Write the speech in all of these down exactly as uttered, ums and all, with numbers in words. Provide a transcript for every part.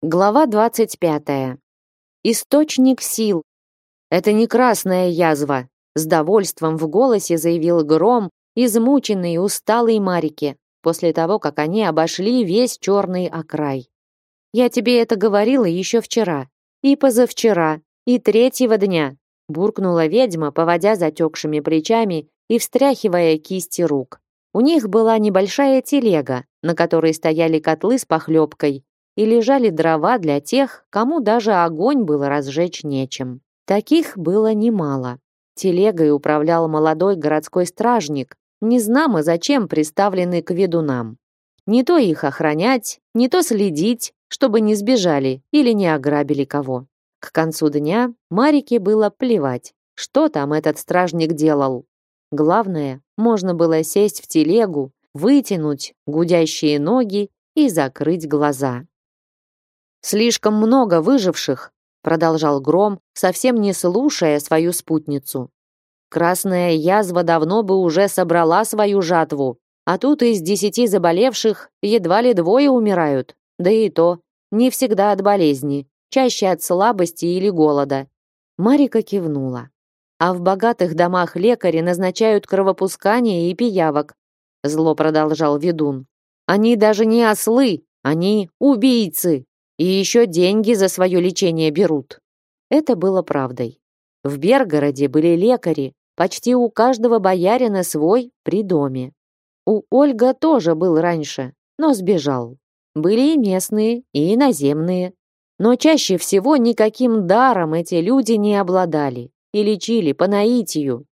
Глава двадцать пятая. Источник сил. Это не красная язва, с довольством в голосе заявил Гром, измученный, усталый Марике, после того, как они обошли весь черный окрай. Я тебе это говорила еще вчера, и позавчера, и третьего дня, буркнула ведьма, поводя затекшими плечами и встряхивая кисти рук. У них была небольшая телега, на которой стояли котлы с похлебкой, и лежали дрова для тех, кому даже огонь было разжечь нечем. Таких было немало. Телегой управлял молодой городской стражник, незнамо зачем приставленный к ведунам. Не то их охранять, не то следить, чтобы не сбежали или не ограбили кого. К концу дня Марике было плевать, что там этот стражник делал. Главное, можно было сесть в телегу, вытянуть гудящие ноги и закрыть глаза. Слишком много выживших, продолжал Гром, совсем не слушая свою спутницу. Красная язва давно бы уже собрала свою жатву, а тут из десяти заболевших едва ли двое умирают. Да и то, не всегда от болезни, чаще от слабости или голода. Марика кивнула. А в богатых домах лекари назначают кровопускание и пиявок, зло продолжал ведун. Они даже не ослы, они убийцы. И еще деньги за свое лечение берут. Это было правдой. В Бергороде были лекари, почти у каждого боярина свой при доме. У Ольга тоже был раньше, но сбежал. Были и местные, и иноземные. Но чаще всего никаким даром эти люди не обладали и лечили по наитию.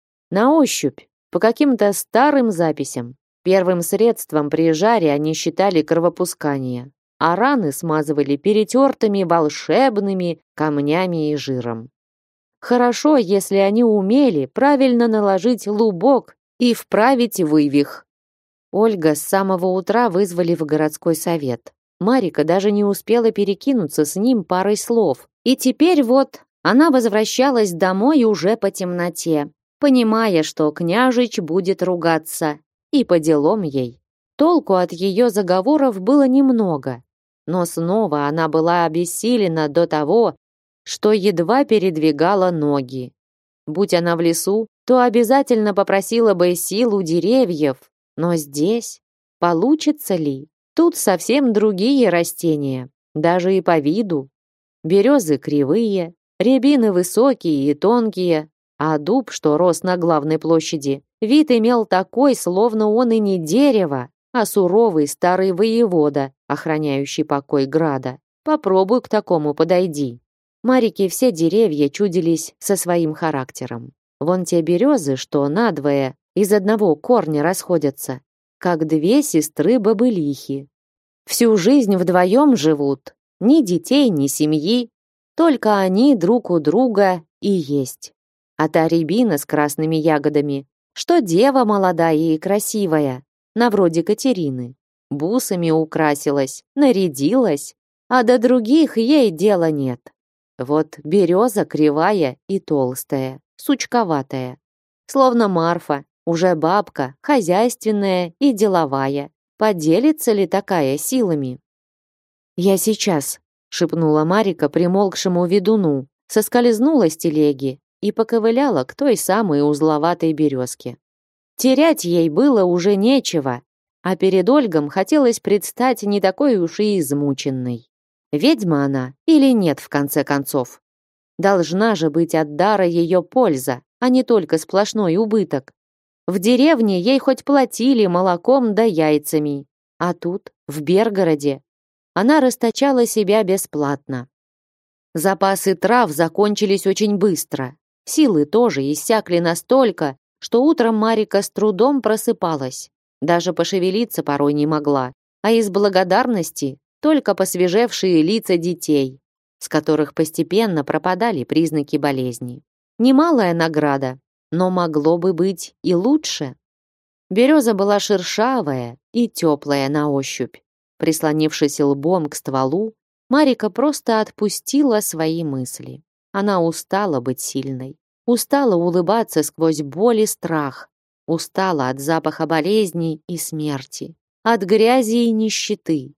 На ощупь, по каким-то старым записям. Первым средством при жаре они считали кровопускание, а раны смазывали перетертыми волшебными камнями и жиром. Хорошо, если они умели правильно наложить лубок и вправить вывих. Ольга с самого утра вызвали в городской совет. Марика даже не успела перекинуться с ним парой слов. И теперь вот она возвращалась домой уже по темноте, понимая, что княжич будет ругаться, и по делам ей. Толку от ее заговоров было немного. Но снова она была обессилена до того, что едва передвигала ноги. Будь она в лесу, то обязательно попросила бы сил у деревьев, но здесь получится ли? Тут совсем другие растения, даже и по виду. Березы кривые, рябины высокие и тонкие, а дуб, что рос на главной площади, вид имел такой, словно он и не дерево, а суровый старый воевода, охраняющий покой града. Попробуй к такому подойди. Марике все деревья чудились со своим характером. Вон те березы, что надвое из одного корня расходятся, как две сестры-бобылихи. Всю жизнь вдвоем живут, ни детей, ни семьи, только они друг у друга и есть. А та рябина с красными ягодами, что дева молодая и красивая, на вроде Катерины, бусами украсилась, нарядилась, а до других ей дела нет. Вот береза кривая и толстая, сучковатая, словно Марфа, уже бабка, хозяйственная и деловая. Поделится ли такая силами? «Я сейчас», — шепнула Марика примолкшему ведуну, соскользнула с телеги и поковыляла к той самой узловатой березке. Терять ей было уже нечего, а перед Ольгом хотелось предстать не такой уж и измученной. Ведьма она или нет, в конце концов? Должна же быть от дара ее польза, а не только сплошной убыток. В деревне ей хоть платили молоком да яйцами, а тут, в Бергороде, она расточала себя бесплатно. Запасы трав закончились очень быстро, силы тоже иссякли настолько, что утром Марика с трудом просыпалась, даже пошевелиться порой не могла, а из благодарности только посвежевшие лица детей, с которых постепенно пропадали признаки болезни. Немалая награда, но могло бы быть и лучше. Береза была шершавая и теплая на ощупь. Прислонившись лбом к стволу, Марика просто отпустила свои мысли. Она устала быть сильной. Устала улыбаться сквозь боль и страх. Устала от запаха болезней и смерти. От грязи и нищеты.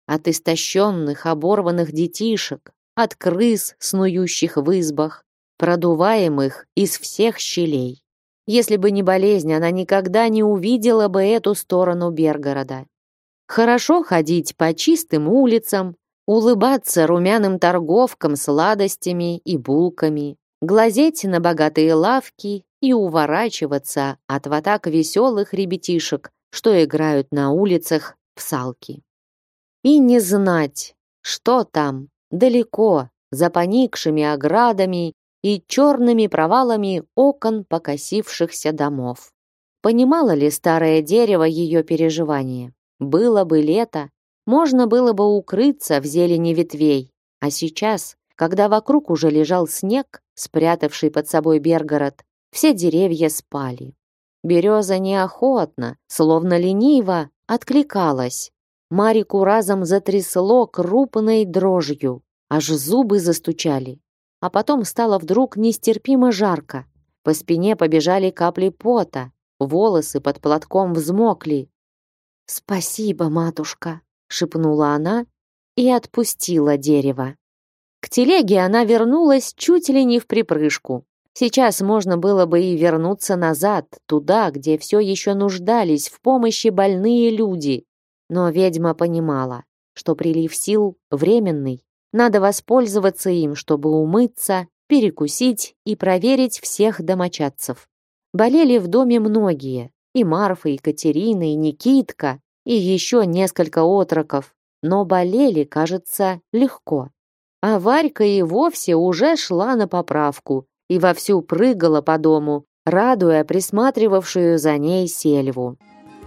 от истощенных, оборванных детишек, от крыс, снующих в избах, продуваемых из всех щелей. Если бы не болезнь, она никогда не увидела бы эту сторону Бергорода. Хорошо ходить по чистым улицам, улыбаться румяным торговкам сладостями и булками, глазеть на богатые лавки и уворачиваться от ватаг веселых ребятишек, что играют на улицах в салки. И не знать, что там, далеко, за поникшими оградами и черными провалами окон покосившихся домов. Понимало ли старое дерево ее переживания? Было бы лето, можно было бы укрыться в зелени ветвей, а сейчас, когда вокруг уже лежал снег, спрятавший под собой Бергород, все деревья спали. Береза неохотно, словно лениво, откликалась. Марику разом затрясло крупной дрожью, аж зубы застучали. А потом стало вдруг нестерпимо жарко. По спине побежали капли пота, волосы под платком взмокли. «Спасибо, матушка», — шепнула она и отпустила дерево. К телеге она вернулась чуть ли не вприпрыжку. Сейчас можно было бы и вернуться назад, туда, где все еще нуждались в помощи больные люди. Но ведьма понимала, что прилив сил временный. Надо воспользоваться им, чтобы умыться, перекусить и проверить всех домочадцев. Болели в доме многие, и Марфа, и Катерина, и Никитка, и еще несколько отроков, но болели, кажется, легко. А Варька и вовсе уже шла на поправку и вовсю прыгала по дому, радуя присматривавшую за ней сельву.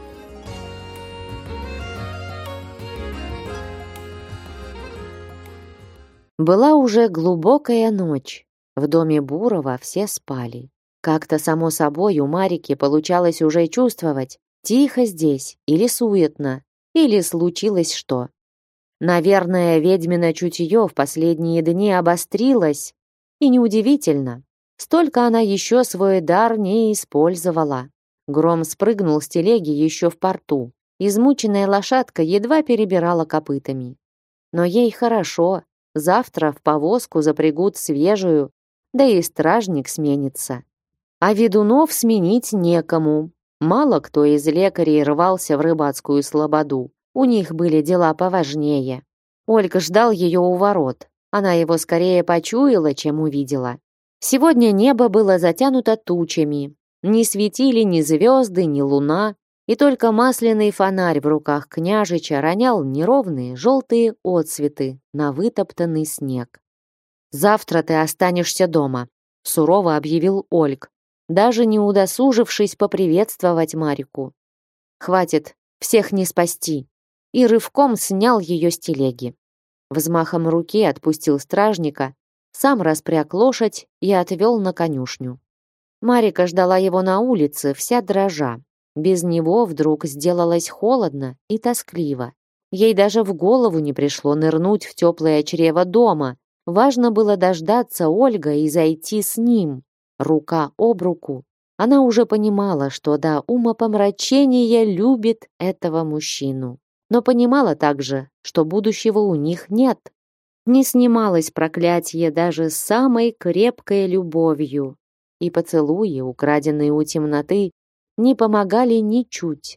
Была уже глубокая ночь. В доме Бурова все спали. Как-то само собой у Марики получалось уже чувствовать, тихо здесь или суетно, или случилось что. Наверное, ведьмино чутье в последние дни обострилось, и неудивительно. Столько она еще свой дар не использовала. Гром спрыгнул с телеги еще в порту. Измученная лошадка едва перебирала копытами. Но ей хорошо. Завтра в повозку запрягут свежую, да и стражник сменится. А ведунов сменить некому. Мало кто из лекарей рвался в рыбацкую слободу. У них были дела поважнее. Ольга ждал ее у ворот. Она его скорее почуяла, чем увидела. Сегодня небо было затянуто тучами. Не светили ни звезды, ни луна, и только масляный фонарь в руках княжича ронял неровные желтые отсветы на вытоптанный снег. «Завтра ты останешься дома», — сурово объявил Ольг, даже не удосужившись поприветствовать Марику. «Хватит, всех не спасти», и рывком снял ее с телеги. Взмахом руки отпустил стражника, сам распряг лошадь и отвел на конюшню. Марика ждала его на улице, вся дрожа. Без него вдруг сделалось холодно и тоскливо. Ей даже в голову не пришло нырнуть в теплое чрево дома. Важно было дождаться Ольга и зайти с ним. Рука об руку. Она уже понимала, что до умопомрачения любит этого мужчину. Но понимала также, что будущего у них нет. Не снималось проклятие даже с самой крепкой любовью. И поцелуи, украденные у темноты, не помогали ничуть.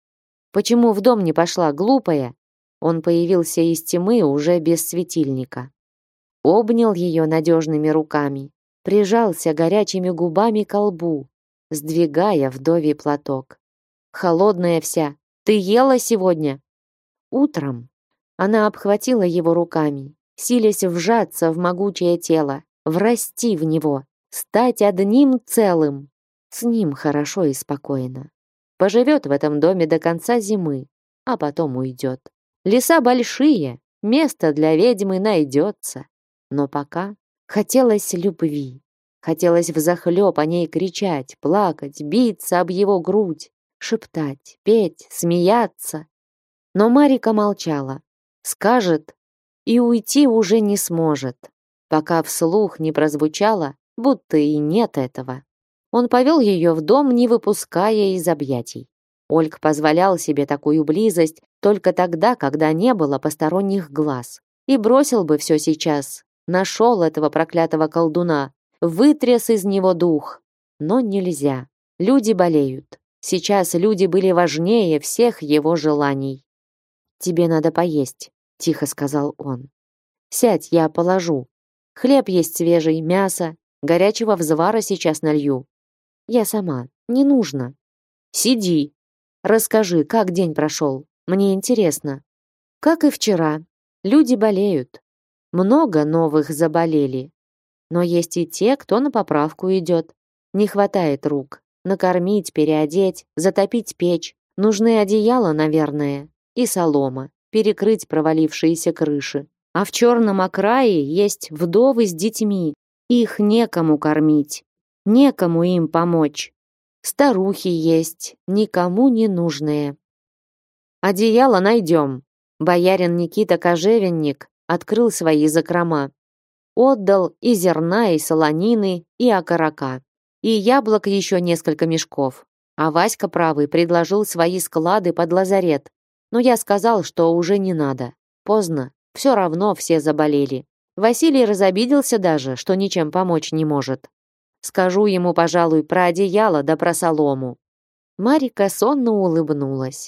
Почему в дом не пошла, глупая? Он появился из тьмы уже без светильника. Обнял ее надежными руками, прижался горячими губами к лбу, сдвигая вдовий платок. Холодная вся. Ты ела сегодня? Утром. Она обхватила его руками, силясь вжаться в могучее тело, врасти в него, стать одним целым. С ним хорошо и спокойно. Поживет в этом доме до конца зимы, а потом уйдет. Леса большие, место для ведьмы найдется. Но пока хотелось любви. Хотелось взахлеб о ней кричать, плакать, биться об его грудь, шептать, петь, смеяться. Но Марика молчала. Скажет, и уйти уже не сможет, пока вслух не прозвучало, будто и нет этого. Он повел ее в дом, не выпуская из объятий. Ольг позволял себе такую близость только тогда, когда не было посторонних глаз. И бросил бы все сейчас. Нашел этого проклятого колдуна, вытряс из него дух. Но нельзя. Люди болеют. Сейчас люди были важнее всех его желаний. «Тебе надо поесть», — тихо сказал он. «Сядь, я положу. Хлеб есть свежий, мясо, горячего взвара сейчас налью. Я сама, не нужно. Сиди. Расскажи, как день прошел. Мне интересно». Как и вчера. Люди болеют. Много новых заболели. Но есть и те, кто на поправку идет. Не хватает рук. Накормить, переодеть, затопить печь. Нужны одеяла, наверное, и солома, перекрыть провалившиеся крыши. А в черном окрае есть вдовы с детьми. Их некому кормить. Некому им помочь. Старухи есть, никому не нужные. Одеяло найдем. Боярин Никита Кожевенник открыл свои закрома. Отдал и зерна, и солонины, и окорока. И яблок еще несколько мешков. А Васька правый предложил свои склады под лазарет. Но я сказал, что уже не надо. Поздно, все равно все заболели. Василий разобиделся даже, что ничем помочь не может. Скажу ему, пожалуй, про одеяло да про солому. Марика сонно улыбнулась.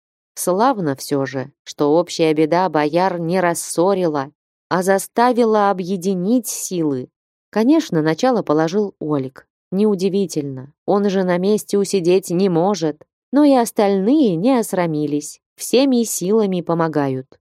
Славно все же, что общая беда бояр не рассорила, а заставила объединить силы. Конечно, начало положил Ольг. Неудивительно, он же на месте усидеть не может. Но и остальные не осрамились, всеми силами помогают.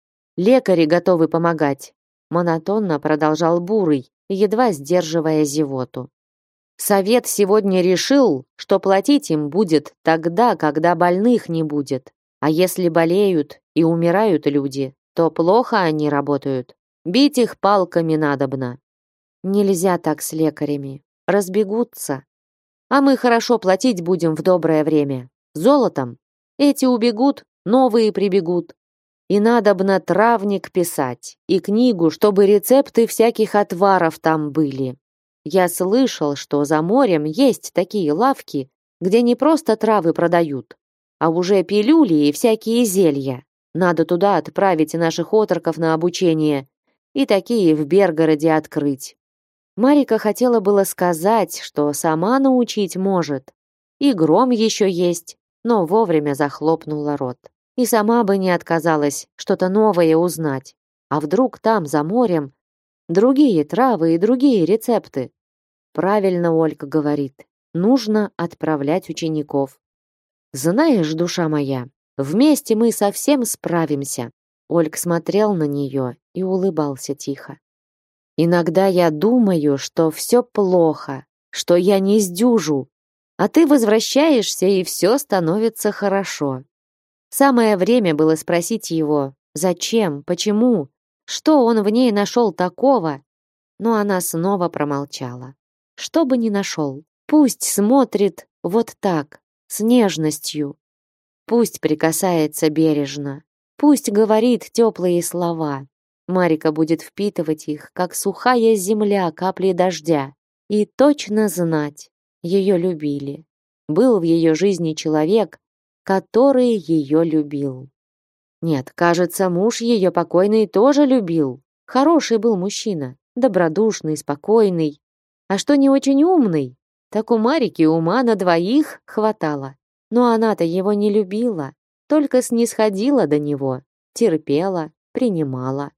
Лекари готовы помогать, монотонно продолжал Бурый, едва сдерживая зевоту. Совет сегодня решил, что платить им будет тогда, когда больных не будет. А если болеют и умирают люди, то плохо они работают. Бить их палками надобно. Нельзя так с лекарями. Разбегутся. А мы хорошо платить будем в доброе время. Золотом. Эти убегут, новые прибегут. И надобно травник писать, и книгу, чтобы рецепты всяких отваров там были. Я слышал, что за морем есть такие лавки, где не просто травы продают, а уже пилюли и всякие зелья. Надо туда отправить наших отроков на обучение и такие в Бергороде открыть. Марика хотела было сказать, что сама научить может. И гром еще есть, но вовремя захлопнула рот. И сама бы не отказалась что-то новое узнать. А вдруг там, за морем, другие травы и другие рецепты? Правильно Ольга говорит. Нужно отправлять учеников. Знаешь, душа моя, вместе мы совсем справимся. Ольг смотрел на нее и улыбался тихо. Иногда я думаю, что все плохо, что я не сдюжу, а ты возвращаешься, и все становится хорошо. Самое время было спросить его, зачем, почему, что он в ней нашел такого, но она снова промолчала. Что бы ни нашел, пусть смотрит вот так, с нежностью, пусть прикасается бережно, пусть говорит теплые слова. Марика будет впитывать их, как сухая земля капли дождя, и точно знать, ее любили. Был в ее жизни человек, который ее любил. Нет, кажется, муж ее покойный тоже любил. Хороший был мужчина, добродушный, спокойный. А что не очень умный, так у Марики ума на двоих хватало. Но она-то его не любила, только снисходила до него, терпела, принимала.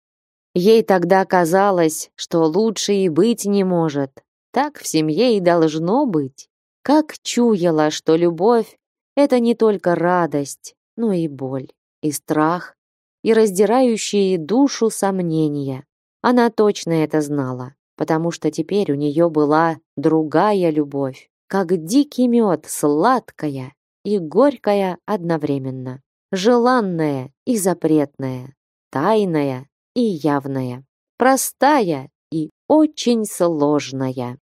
Ей тогда казалось, что лучше и быть не может. Так в семье и должно быть. Как чуяла, что любовь — это не только радость, но и боль, и страх, и раздирающие душу сомнения. Она точно это знала, потому что теперь у нее была другая любовь, как дикий мед, сладкая и горькая одновременно, желанная и запретная, тайная и явная, простая и очень сложная.